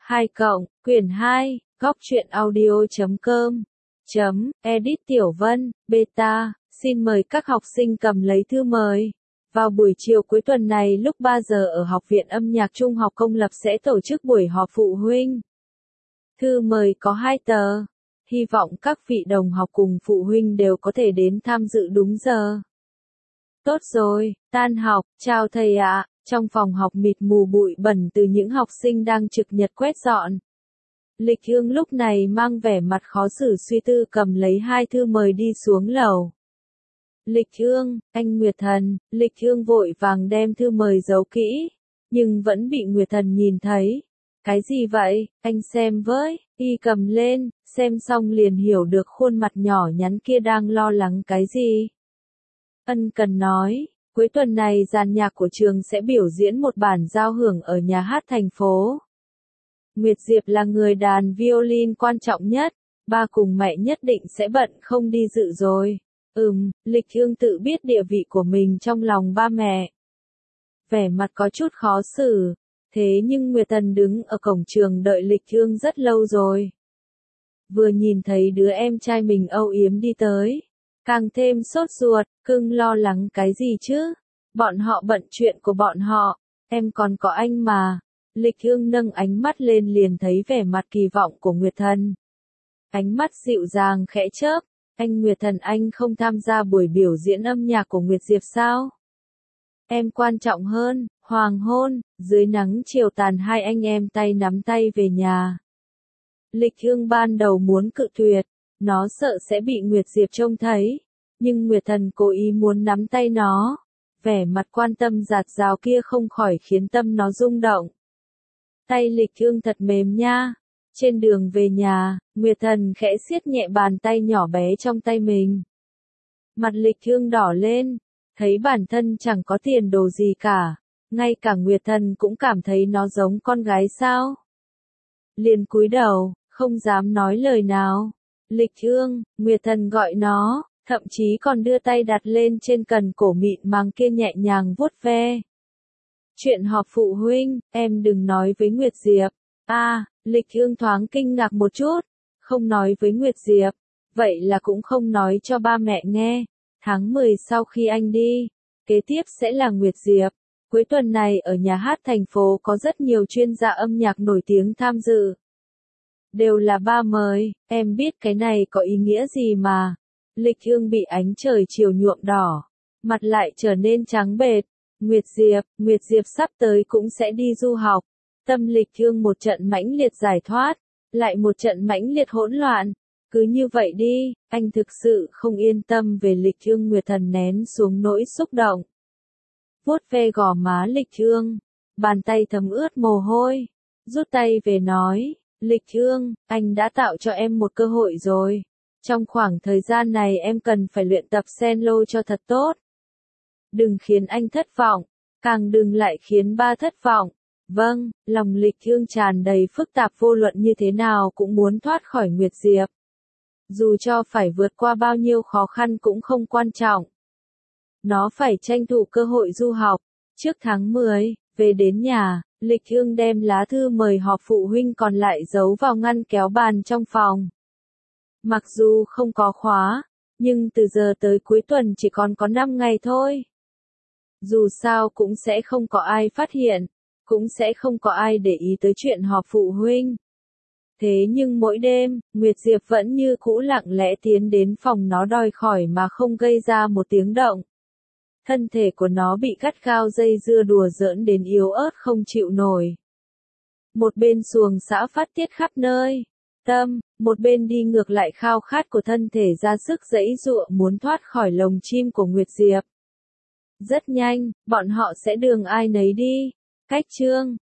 2 cộng, quyển 2, góc truyện audio.com, edit Tiểu Vân, beta, xin mời các học sinh cầm lấy thư mời. Vào buổi chiều cuối tuần này lúc 3 giờ ở Học viện Âm nhạc Trung học Công lập sẽ tổ chức buổi họp phụ huynh. Thư mời có 2 tờ. Hy vọng các vị đồng học cùng phụ huynh đều có thể đến tham dự đúng giờ. Tốt rồi, tan học, chào thầy ạ. Trong phòng học mịt mù bụi bẩn từ những học sinh đang trực nhật quét dọn. Lịch Hương lúc này mang vẻ mặt khó xử suy tư cầm lấy 2 thư mời đi xuống lầu. Lịch Hương, anh Nguyệt Thần, Lịch Hương vội vàng đem thư mời giấu kỹ, nhưng vẫn bị Nguyệt Thần nhìn thấy. Cái gì vậy, anh xem với, y cầm lên, xem xong liền hiểu được khuôn mặt nhỏ nhắn kia đang lo lắng cái gì. Ân cần nói, cuối tuần này dàn nhạc của trường sẽ biểu diễn một bản giao hưởng ở nhà hát thành phố. Nguyệt Diệp là người đàn violin quan trọng nhất, ba cùng mẹ nhất định sẽ bận không đi dự rồi. Lịch Hương tự biết địa vị của mình trong lòng ba mẹ. Vẻ mặt có chút khó xử, thế nhưng Nguyệt Thần đứng ở cổng trường đợi Lịch Hương rất lâu rồi. Vừa nhìn thấy đứa em trai mình âu yếm đi tới, càng thêm sốt ruột, cưng lo lắng cái gì chứ? Bọn họ bận chuyện của bọn họ, em còn có anh mà. Lịch Hương nâng ánh mắt lên liền thấy vẻ mặt kỳ vọng của Nguyệt Thần. Ánh mắt dịu dàng khẽ chớp, anh Nguyệt Thần anh không tham gia buổi biểu diễn âm nhạc của Nguyệt Diệp sao? Em quan trọng hơn, hoàng hôn, dưới nắng chiều tàn hai anh em tay nắm tay về nhà. Lịch Hương ban đầu muốn cự tuyệt, nó sợ sẽ bị Nguyệt Diệp trông thấy, nhưng Nguyệt Thần cố ý muốn nắm tay nó. Vẻ mặt quan tâm dạt dào kia không khỏi khiến tâm nó rung động. Tay Lịch Hương thật mềm nha. Trên đường về nhà, Nguyệt Thần khẽ siết nhẹ bàn tay nhỏ bé trong tay mình. Mặt Lịch Hương đỏ lên, thấy bản thân chẳng có tiền đồ gì cả, ngay cả Nguyệt Thần cũng cảm thấy nó giống con gái sao. Liền cúi đầu, không dám nói lời nào. Lịch Hương, Nguyệt Thần gọi nó, thậm chí còn đưa tay đặt lên trên cần cổ mịn màng kia nhẹ nhàng vuốt ve. Chuyện họp phụ huynh, em đừng nói với Nguyệt Diệp. Lịch Hương thoáng kinh ngạc một chút, không nói với Nguyệt Diệp, vậy là cũng không nói cho ba mẹ nghe. Tháng 10 sau khi anh đi, kế tiếp sẽ là Nguyệt Diệp. Cuối tuần này ở nhà hát thành phố có rất nhiều chuyên gia âm nhạc nổi tiếng tham dự. Đều là ba mời, em biết cái này có ý nghĩa gì mà. Lịch Hương bị ánh trời chiều nhuộm đỏ, mặt lại trở nên trắng bệch. Nguyệt Diệp sắp tới cũng sẽ đi du học. Tâm Lịch Hương một trận mãnh liệt giải thoát, lại một trận mãnh liệt hỗn loạn. Cứ như vậy đi, anh thực sự không yên tâm về Lịch Hương. Nguyệt Thần nén xuống nỗi xúc động. Vuốt ve gò má Lịch Hương, bàn tay thấm ướt mồ hôi, rút tay về nói, Lịch Hương, anh đã tạo cho em một cơ hội rồi. Trong khoảng thời gian này em cần phải luyện tập cello cho thật tốt. Đừng khiến anh thất vọng, càng đừng lại khiến ba thất vọng. Vâng, lòng Lịch Hương tràn đầy phức tạp, vô luận như thế nào cũng muốn thoát khỏi Nguyệt Diệp. Dù cho phải vượt qua bao nhiêu khó khăn cũng không quan trọng. Nó phải tranh thủ cơ hội du học. Trước tháng 10, về đến nhà, Lịch Hương đem lá thư mời họp phụ huynh còn lại giấu vào ngăn kéo bàn trong phòng. Mặc dù không có khóa, nhưng từ giờ tới cuối tuần chỉ còn có 5 ngày thôi. Dù sao cũng sẽ không có ai phát hiện, cũng sẽ không có ai để ý tới chuyện họp phụ huynh. Thế nhưng mỗi đêm, Nguyệt Diệp vẫn như cũ lặng lẽ tiến đến phòng nó đòi khỏi mà không gây ra một tiếng động. Thân thể của nó bị gắt gao dây dưa đùa giỡn đến yếu ớt không chịu nổi. Một bên xuồng xã phát tiết khắp nơi, một bên đi ngược lại khao khát của thân thể ra sức giãy giụa muốn thoát khỏi lồng chim của Nguyệt Diệp. Rất nhanh, bọn họ sẽ đường ai nấy đi. Cách chương